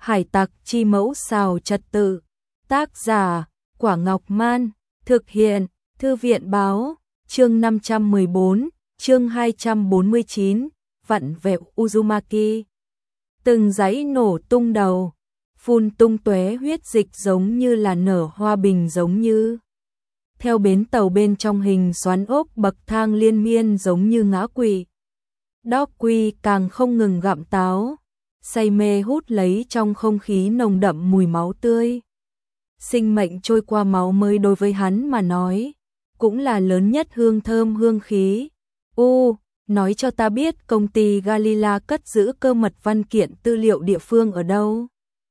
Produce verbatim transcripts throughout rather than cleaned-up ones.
Hải tặc chi mẫu xào trật tự. Tác giả, Quả Ngọc Man. Thực hiện, Thư viện báo. Chương năm trăm mười bốn, chương hai trăm bốn mươi chín, vặn vẹo Uzumaki. Từng dãy nổ tung đầu, phun tung tóe huyết dịch giống như là nở hoa bình giống như. Theo bến tàu bên trong hình xoắn ốc bậc thang liên miên giống như ngã quỵ. Dog Quy càng không ngừng gặm táo, say mê hút lấy trong không khí nồng đậm mùi máu tươi. Sinh mệnh trôi qua máu mới đối với hắn mà nói, cũng là lớn nhất hương thơm hương khí. U, nói cho ta biết công ty Galila cất giữ cơ mật văn kiện tư liệu địa phương ở đâu.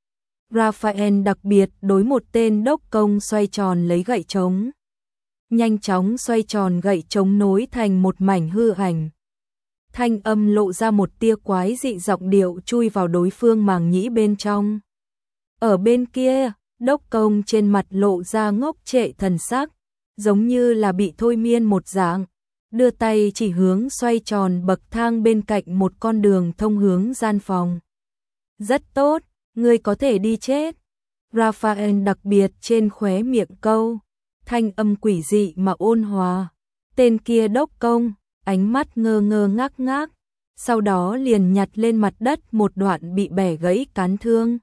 Raphael đặc biệt đối một tên đốc công xoay tròn lấy gậy trống. Nhanh chóng xoay tròn gậy trống nối thành một mảnh hư ảnh. Thanh âm lộ ra một tia quái dị, giọng điệu chui vào đối phương màng nhĩ bên trong. Ở bên kia, đốc công trên mặt lộ ra ngốc trệ thần sắc, giống như là bị thôi miên một dạng, đưa tay chỉ hướng xoay tròn bậc thang bên cạnh một con đường thông hướng gian phòng. Rất tốt, ngươi có thể đi chết. Raphael đặc biệt trên khóe miệng câu, thanh âm quỷ dị mà ôn hòa. Tên kia đốc công, ánh mắt ngơ ngơ ngác ngác, sau đó liền nhặt lên mặt đất một đoạn bị bẻ gãy cán thương.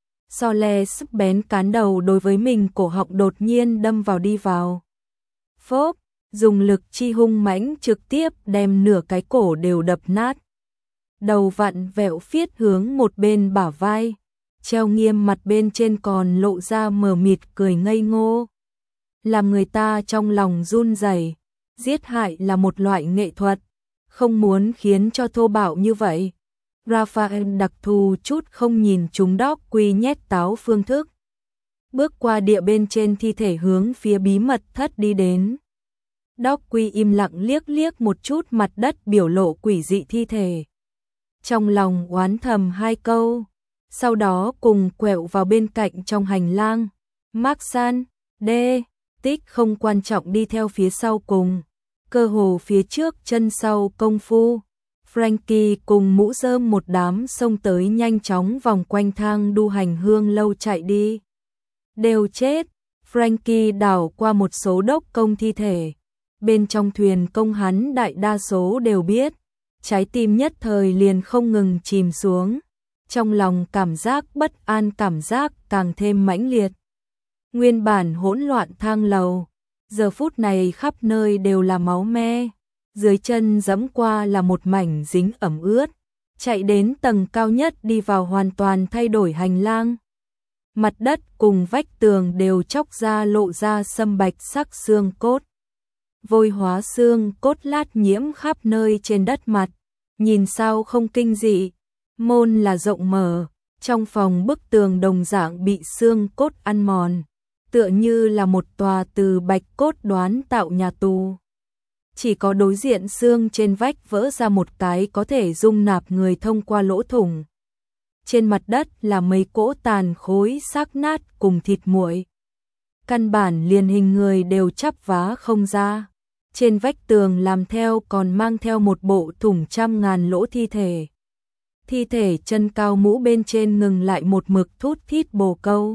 So le sức bén cán đầu đối với mình cổ họng đột nhiên đâm vào đi vào. Phốp, dùng lực chi hung mãnh trực tiếp đem nửa cái cổ đều đập nát. Đầu vặn vẹo phiết hướng một bên bả vai, treo nghiêm mặt bên trên còn lộ ra mờ mịt cười ngây ngô. Làm người ta trong lòng run rẩy. Giết hại là một loại nghệ thuật, không muốn khiến cho thô bạo như vậy. Raphael đặc thù chút không nhìn chúng Dog Quy nhét táo phương thức. Bước qua địa bên trên thi thể hướng phía bí mật thất đi đến. Dog Quy im lặng liếc liếc một chút mặt đất biểu lộ quỷ dị thi thể. Trong lòng oán thầm hai câu, sau đó cùng quẹo vào bên cạnh trong hành lang. Mark-san, D, Tích không quan trọng đi theo phía sau cùng. Cơ hồ phía trước chân sau công phu, Frankie cùng mũ rơm một đám xông tới nhanh chóng vòng quanh thang đu hành hương lâu chạy đi. Đều chết, Frankie đảo qua một số đốc công thi thể. Bên trong thuyền công hắn đại đa số đều biết, trái tim nhất thời liền không ngừng chìm xuống. Trong lòng cảm giác bất an cảm giác càng thêm mãnh liệt. Nguyên bản hỗn loạn thang lầu, giờ phút này khắp nơi đều là máu me, dưới chân giẫm qua là một mảnh dính ẩm ướt, chạy đến tầng cao nhất đi vào hoàn toàn thay đổi hành lang. Mặt đất cùng vách tường đều chóc ra lộ ra sâm bạch sắc xương cốt. Vôi hóa xương cốt lát nhiễm khắp nơi trên đất mặt, nhìn sao không kinh dị, môn là rộng mở, trong phòng bức tường đồng dạng bị xương cốt ăn mòn. Tựa như là một tòa từ bạch cốt đoán tạo nhà tù. Chỉ có đối diện xương trên vách vỡ ra một cái có thể dung nạp người thông qua lỗ thủng. Trên mặt đất là mấy cỗ tàn khối xác nát cùng thịt nguội. Căn bản liền hình người đều chắp vá không ra. Trên vách tường làm theo còn mang theo một bộ thủng trăm ngàn lỗ thi thể. Thi thể chân cao mũ bên trên ngừng lại một mực thút thít bồ câu.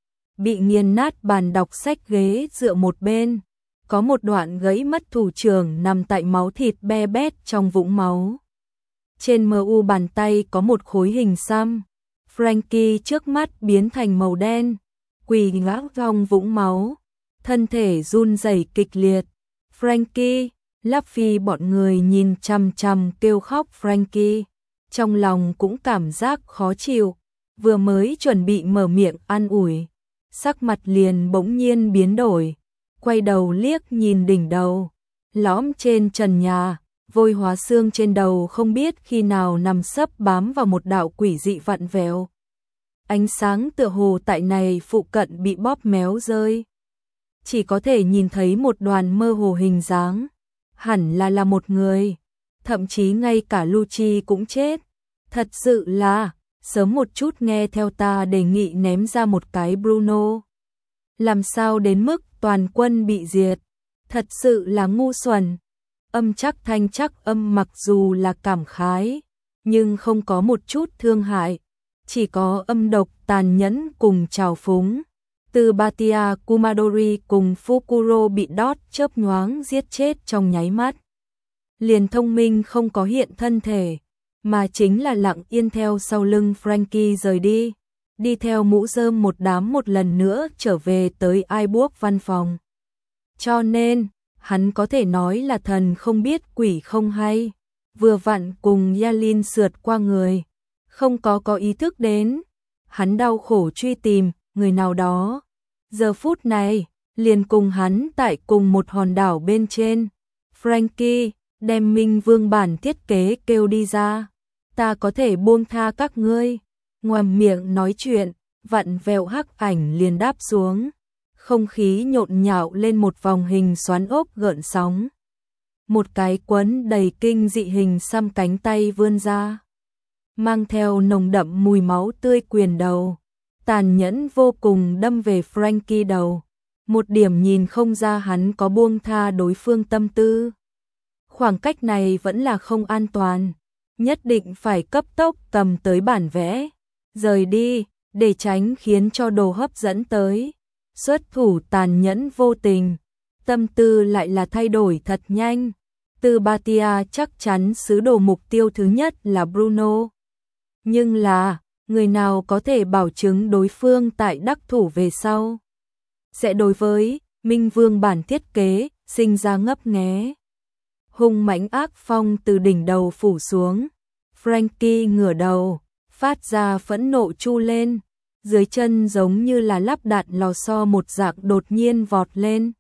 Bị nghiền nát bàn đọc sách ghế dựa một bên, có một đoạn gãy mất thủ trưởng nằm tại máu thịt be bét trong vũng máu. Trên mờ u bàn tay có một khối hình xăm, Frankie trước mắt biến thành màu đen, quỳ ngã trong vũng máu, thân thể run rẩy kịch liệt. Frankie, Luffy bọn người nhìn chằm chằm kêu khóc Frankie, trong lòng cũng cảm giác khó chịu, vừa mới chuẩn bị mở miệng an ủi. Sắc mặt liền bỗng nhiên biến đổi, quay đầu liếc nhìn đỉnh đầu, lõm trên trần nhà, vôi hóa xương trên đầu không biết khi nào nằm sấp bám vào một đạo quỷ dị vặn vẹo. Ánh sáng tựa hồ tại này phụ cận bị bóp méo rơi. Chỉ có thể nhìn thấy một đoàn mơ hồ hình dáng, hẳn là là một người, thậm chí ngay cả Lucci cũng chết. Thật sự là sớm một chút nghe theo ta đề nghị ném ra một cái Bruno. Làm sao đến mức toàn quân bị diệt. Thật sự là ngu xuẩn. Âm chắc thanh chắc âm mặc dù là cảm khái, nhưng không có một chút thương hại. chỉ có âm độc tàn nhẫn cùng trào phúng. Từ Batia Kumadori cùng Fukuro bị đốt chớp nhoáng giết chết trong nháy mắt. Liền thông minh không có hiện thân thể, mà chính là lặng yên theo sau lưng Franky rời đi, đi theo mũ rơm một đám một lần nữa trở về tới iBook văn phòng. Cho nên, hắn có thể nói là thần không biết quỷ không hay, vừa vặn cùng Yalin sượt qua người, không có có ý thức đến. Hắn đau khổ truy tìm người nào đó. Giờ phút này, liền cùng hắn tại cùng một hòn đảo bên trên. Franky, đem Minh Vương bản thiết kế kêu đi ra. Ta có thể buông tha các ngươi. Ngoàm miệng nói chuyện, vặn vẹo hắc ảnh liền đáp xuống. Không khí nhộn nhạo lên một vòng hình xoắn ốc gợn sóng. Một cái quấn đầy kinh dị hình xăm cánh tay vươn ra, mang theo nồng đậm mùi máu tươi quyền đầu, tàn nhẫn vô cùng đâm về Franky đầu. Một điểm nhìn không ra hắn có buông tha đối phương tâm tư. Khoảng cách này vẫn là không an toàn, nhất định phải cấp tốc cầm tới bản vẽ, rời đi, để tránh khiến cho đồ hấp dẫn tới. Xuất thủ tàn nhẫn vô tình, tâm tư lại là thay đổi thật nhanh. Từ Batia chắc chắn sứ đồ mục tiêu thứ nhất là Bruno. Nhưng là, người nào có thể bảo chứng đối phương tại đắc thủ về sau sẽ đối với Minh Vương bản thiết kế sinh ra ngấp nghé. Hung mãnh ác phong từ đỉnh đầu phủ xuống. Franky ngửa đầu, phát ra phẫn nộ chu lên. Dưới chân giống như là lắp đặt lò xo một dạng đột nhiên vọt lên.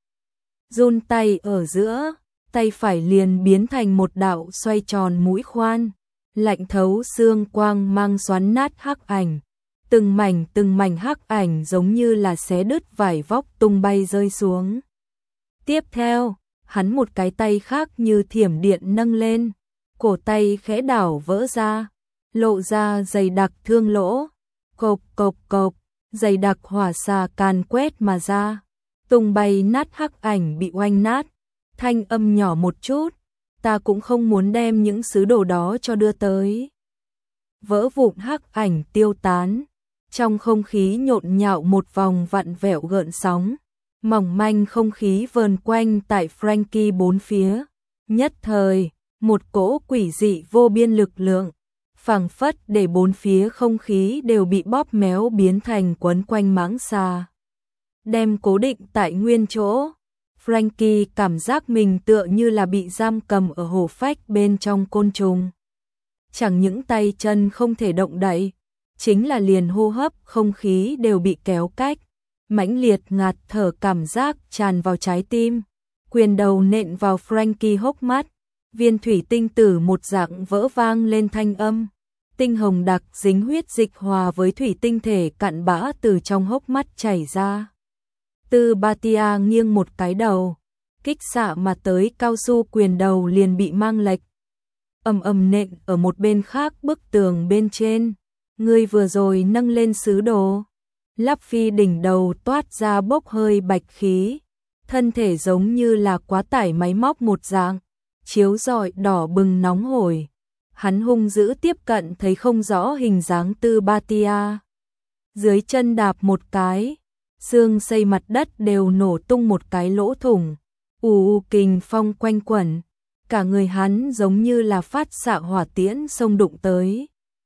Run tay ở giữa, tay phải liền biến thành một đạo xoay tròn mũi khoan, lạnh thấu xương quang mang xoắn nát hắc ảnh. Từng mảnh từng mảnh hắc ảnh giống như là xé đứt vải vóc tung bay rơi xuống. Tiếp theo, hắn một cái tay khác như thiểm điện nâng lên, cổ tay khẽ đảo vỡ ra, lộ ra dày đặc thương lỗ. Cộp cộp cộp, dày đặc hỏa xà càn quét mà ra, tung bay nát hắc ảnh bị oanh nát. Thanh âm nhỏ một chút, ta cũng không muốn đem những sứ đồ đó cho đưa tới. Vỡ vụn hắc ảnh tiêu tán, trong không khí nhộn nhạo một vòng vặn vẹo gợn sóng, mỏng manh không khí vờn quanh tại Franky bốn phía. Nhất thời, một cỗ quỷ dị vô biên lực lượng, phảng phất để bốn phía không khí đều bị bóp méo biến thành quấn quanh mãng xà, đem cố định tại nguyên chỗ. Franky cảm giác mình tựa như là bị giam cầm ở hổ phách bên trong côn trùng. Chẳng những tay chân không thể động đậy, chính là liền hô hấp không khí đều bị kéo cách. Mãnh liệt ngạt thở cảm giác tràn vào trái tim, quyền đầu nện vào Franky hốc mắt. Viên thủy tinh tử một dạng vỡ vang lên thanh âm. Tinh hồng đặc dính huyết dịch hòa với thủy tinh thể cặn bã từ trong hốc mắt chảy ra. Từ Batia nghiêng một cái đầu, kích xạ mà tới cao su quyền đầu liền bị mang lệch. Ầm ầm nện ở một bên khác bức tường bên trên. Người vừa rồi nâng lên sứ đồ. Lắp Phi đỉnh đầu toát ra bốc hơi bạch khí. Thân thể giống như là quá tải máy móc một dạng, chiếu rọi đỏ bừng nóng hổi. Hắn hung dữ tiếp cận thấy không rõ hình dáng Từ Batia. Dưới chân đạp một cái, xương xây mặt đất đều nổ tung một cái lỗ thủng. Ù ù kình phong quanh quẩn, cả người hắn giống như là phát xạ hỏa tiễn xông đụng tới.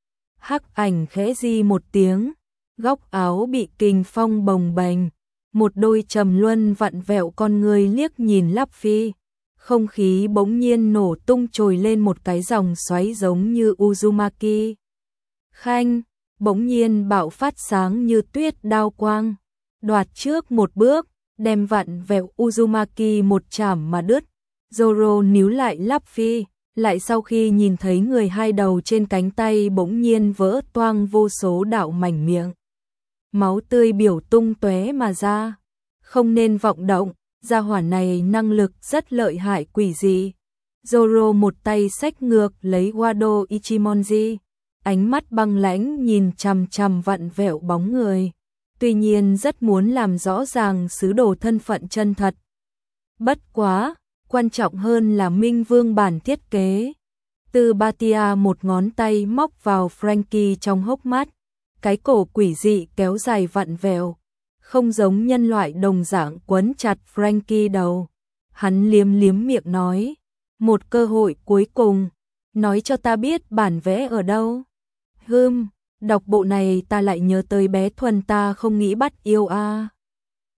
Hắc ảnh khẽ di một tiếng, góc áo bị kình phong bồng bềnh, một đôi trầm luân vặn vẹo con người liếc nhìn Lắp Phi. Không khí bỗng nhiên nổ tung trồi lên một cái dòng xoáy giống như Uzumaki. Khanh, bỗng nhiên bạo phát sáng như tuyết đao quang, đoạt trước một bước, đem vặn vẹo Uzumaki một chảm mà đứt. Zoro níu lại Lắp Phi, lại sau khi nhìn thấy người hai đầu trên cánh tay bỗng nhiên vỡ toang vô số đạo mảnh miệng. Máu tươi biểu tung tóe mà ra. Không nên vọng động, gia hỏa này năng lực rất lợi hại quỷ dị. Zoro một tay xách ngược lấy Wado Ichimonji, ánh mắt băng lãnh nhìn chằm chằm vặn vẹo bóng người. Tuy nhiên rất muốn làm rõ ràng sứ đồ thân phận chân thật. Bất quá, quan trọng hơn là Minh Vương bản thiết kế. Từ Batia một ngón tay móc vào Franky trong hốc mắt, cái cổ quỷ dị kéo dài vặn vẹo, không giống nhân loại đồng dạng quấn chặt Frankie đầu. Hắn liếm liếm miệng nói, một cơ hội cuối cùng, nói cho ta biết bản vẽ ở đâu. Hừm, đọc bộ này ta lại nhớ tới bé Thuần ta không nghĩ bắt yêu a. À.